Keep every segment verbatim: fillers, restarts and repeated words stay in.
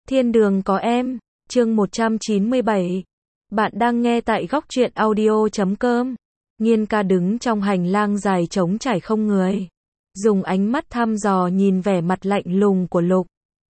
Thiên đường có em, chương một trăm chín mươi bảy. Bạn đang nghe tại góc truyện audio chấm com. Nghiên ca đứng trong hành lang dài trống trải không người. Dùng ánh mắt thăm dò nhìn vẻ mặt lạnh lùng của Lục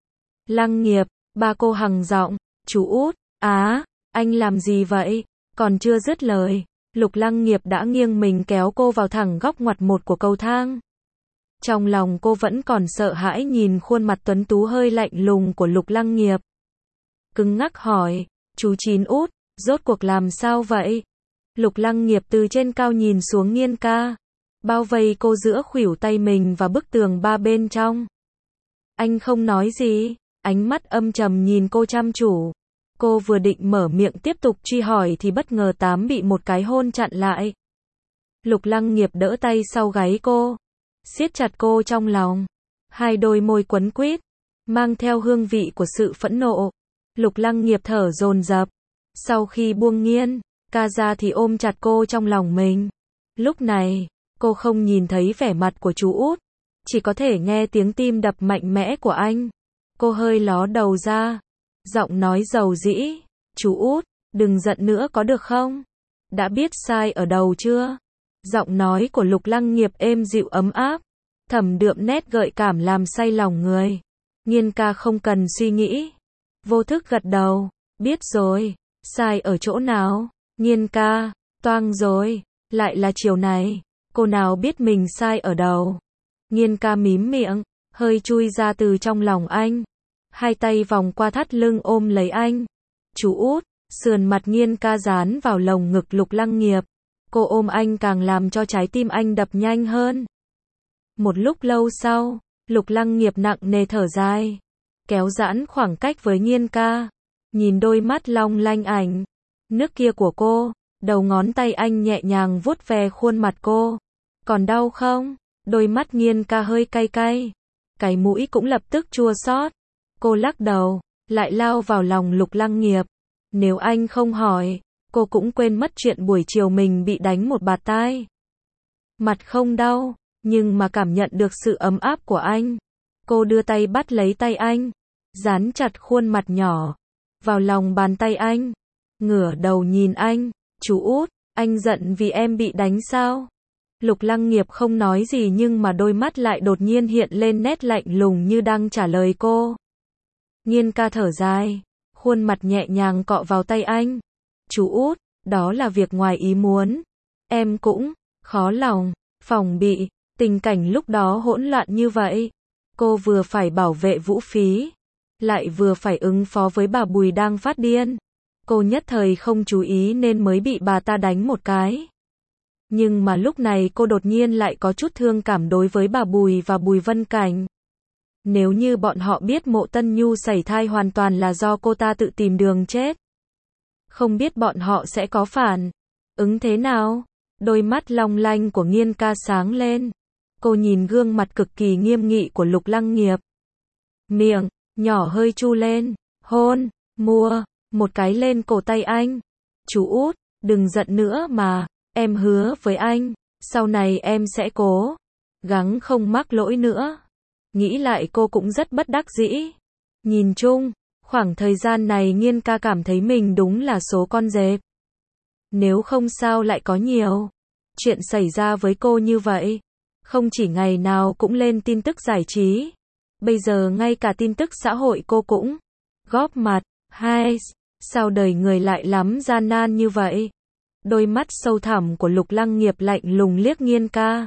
Lăng Nghiệp, ba cô hằng giọng, chú út, á, anh làm gì vậy? Còn chưa dứt lời, Lục Lăng Nghiệp đã nghiêng mình kéo cô vào thẳng góc ngoặt một của cầu thang. Trong lòng cô vẫn còn sợ hãi nhìn khuôn mặt tuấn tú hơi lạnh lùng của Lục Lăng Nghiệp. Cứng ngắc hỏi, chú Chín út, rốt cuộc làm sao vậy? Lục Lăng Nghiệp từ trên cao nhìn xuống Nghiên ca, bao vây cô giữa khuỷu tay mình và bức tường ba bên trong. Anh không nói gì, ánh mắt âm trầm nhìn cô chăm chú. Cô vừa định mở miệng tiếp tục truy hỏi thì bất ngờ tám bị một cái hôn chặn lại. Lục Lăng Nghiệp đỡ tay sau gáy cô, siết chặt cô trong lòng. Hai đôi môi quấn quýt, mang theo hương vị của sự phẫn nộ. Lục Lăng Nghiệp thở dồn dập. Sau khi buông Nghiên ca ra thì ôm chặt cô trong lòng mình. Lúc này, cô không nhìn thấy vẻ mặt của chú út, chỉ có thể nghe tiếng tim đập mạnh mẽ của anh. Cô hơi ló đầu ra, giọng nói dầu dĩ, chú út, đừng giận nữa có được không? Đã biết sai ở đâu chưa? Giọng nói của Lục Lăng Nghiệp êm dịu ấm áp, thầm đượm nét gợi cảm làm say lòng người. Nghiên ca không cần suy nghĩ, vô thức gật đầu, biết rồi, sai ở chỗ nào? Nghiên ca, toang rồi, lại là chiều này, cô nào biết mình sai ở đâu. Nghiên ca mím miệng, hơi chui ra từ trong lòng anh, hai tay vòng qua thắt lưng ôm lấy anh. Chú út, sườn mặt Nghiên ca dán vào lồng ngực Lục Lăng Nghiệp. Cô ôm anh càng làm cho trái tim anh đập nhanh hơn. Một lúc lâu sau, Lục Lăng Nghiệp nặng nề thở dài, kéo giãn khoảng cách với Nghiên ca, nhìn đôi mắt long lanh ảnh nước kia của cô, đầu ngón tay anh nhẹ nhàng vuốt ve khuôn mặt cô. Còn đau không? Đôi mắt Nghiên ca hơi cay cay, cái mũi cũng lập tức chua xót. Cô lắc đầu, lại lao vào lòng Lục Lăng Nghiệp. Nếu anh không hỏi, cô cũng quên mất chuyện buổi chiều mình bị đánh một bạt tai. Mặt không đau, nhưng mà cảm nhận được sự ấm áp của anh. Cô đưa tay bắt lấy tay anh, dán chặt khuôn mặt nhỏ vào lòng bàn tay anh, ngửa đầu nhìn anh. Chú út, anh giận vì em bị đánh sao? Lục Lăng Nghiệp không nói gì nhưng mà đôi mắt lại đột nhiên hiện lên nét lạnh lùng như đang trả lời cô. Nghiên ca thở dài, khuôn mặt nhẹ nhàng cọ vào tay anh. Chú út, đó là việc ngoài ý muốn. Em cũng khó lòng phòng bị tình cảnh lúc đó hỗn loạn như vậy. Cô vừa phải bảo vệ Vũ Phí, lại vừa phải ứng phó với bà Bùi đang phát điên. Cô nhất thời không chú ý nên mới bị bà ta đánh một cái. Nhưng mà lúc này cô đột nhiên lại có chút thương cảm đối với bà Bùi và Bùi Vân Cảnh. Nếu như bọn họ biết Mộ Tân Nhu sảy thai hoàn toàn là do cô ta tự tìm đường chết, không biết bọn họ sẽ có phản ứng thế nào? Đôi mắt long lanh của Nghiên ca sáng lên. Cô nhìn gương mặt cực kỳ nghiêm nghị của Lục Lăng Nghiệp. Miệng nhỏ hơi chu lên, hôn, mua một cái lên cổ tay anh. Chú út, đừng giận nữa mà, em hứa với anh, sau này em sẽ cố gắng không mắc lỗi nữa. Nghĩ lại cô cũng rất bất đắc dĩ. Nhìn chung, khoảng thời gian này Nghiên ca cảm thấy mình đúng là số con dẹp. Nếu không sao lại có nhiều chuyện xảy ra với cô như vậy. Không chỉ ngày nào cũng lên tin tức giải trí, bây giờ ngay cả tin tức xã hội cô cũng góp mặt. Hai, sao đời người lại lắm gian nan như vậy? Đôi mắt sâu thẳm của Lục Lăng Nghiệp lạnh lùng liếc Nghiên ca.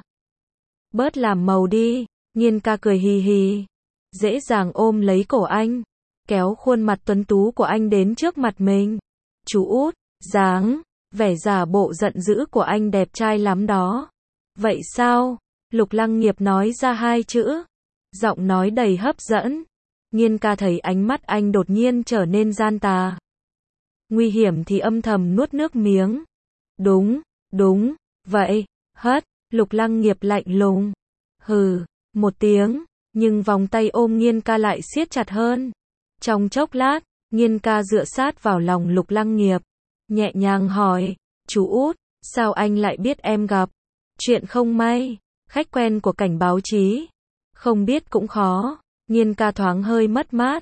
Bớt làm màu đi. Nghiên ca cười hì hì, dễ dàng ôm lấy cổ anh, kéo khuôn mặt tuấn tú của anh đến trước mặt mình. Chú út, dáng vẻ giả bộ giận dữ của anh đẹp trai lắm đó. Vậy sao? Lục Lăng Nghiệp nói ra hai chữ, giọng nói đầy hấp dẫn. Nghiên ca thấy ánh mắt anh đột nhiên trở nên gian tà, nguy hiểm thì âm thầm nuốt nước miếng. Đúng, đúng, vậy, hất. Lục Lăng Nghiệp lạnh lùng, hừ một tiếng, nhưng vòng tay ôm Nghiên ca lại siết chặt hơn. Trong chốc lát, Nghiên ca dựa sát vào lòng Lục Lăng Nghiệp, nhẹ nhàng hỏi, chú út, sao anh lại biết em gặp chuyện không may? Khách quen của cảnh báo chí, không biết cũng khó. Nghiên ca thoáng hơi mất mát,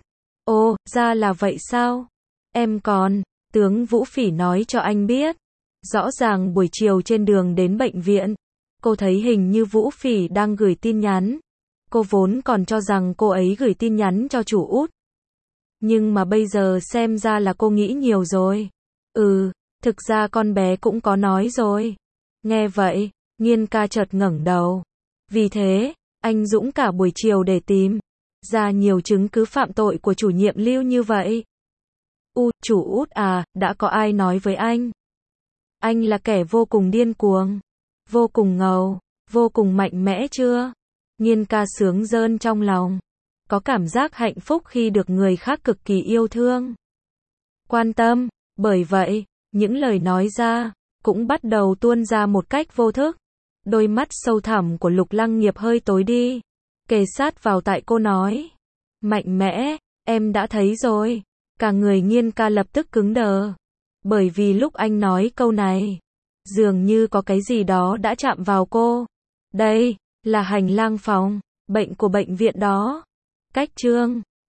Ồ, ra là vậy sao? Em còn, tướng Vũ Phỉ nói cho anh biết. Rõ ràng buổi chiều trên đường đến bệnh viện, cô thấy hình như Vũ Phỉ đang gửi tin nhắn. Cô vốn còn cho rằng cô ấy gửi tin nhắn cho chủ Út. Nhưng mà bây giờ xem ra là cô nghĩ nhiều rồi. Ừ, thực ra con bé cũng có nói rồi. Nghe vậy, Nghiên ca chợt ngẩng đầu. Vì thế, anh dũng cả buổi chiều để tìm ra nhiều chứng cứ phạm tội của chủ nhiệm Lưu như vậy. U, chủ Út à, đã có ai nói với anh? Anh là kẻ vô cùng điên cuồng, vô cùng ngầu, vô cùng mạnh mẽ chưa? Nghiên ca sướng rơn trong lòng. Có cảm giác hạnh phúc khi được người khác cực kỳ yêu thương, quan tâm. Bởi vậy, những lời nói ra, cũng bắt đầu tuôn ra một cách vô thức. Đôi mắt sâu thẳm của Lục Lăng Nghiệp hơi tối đi. Kề sát vào tai cô nói. Mạnh mẽ, em đã thấy rồi. Cả người Nghiên ca lập tức cứng đờ. Bởi vì lúc anh nói câu này, dường như có cái gì đó đã chạm vào cô. Đây, là hành lang phòng bệnh của bệnh viện đó. Cách chương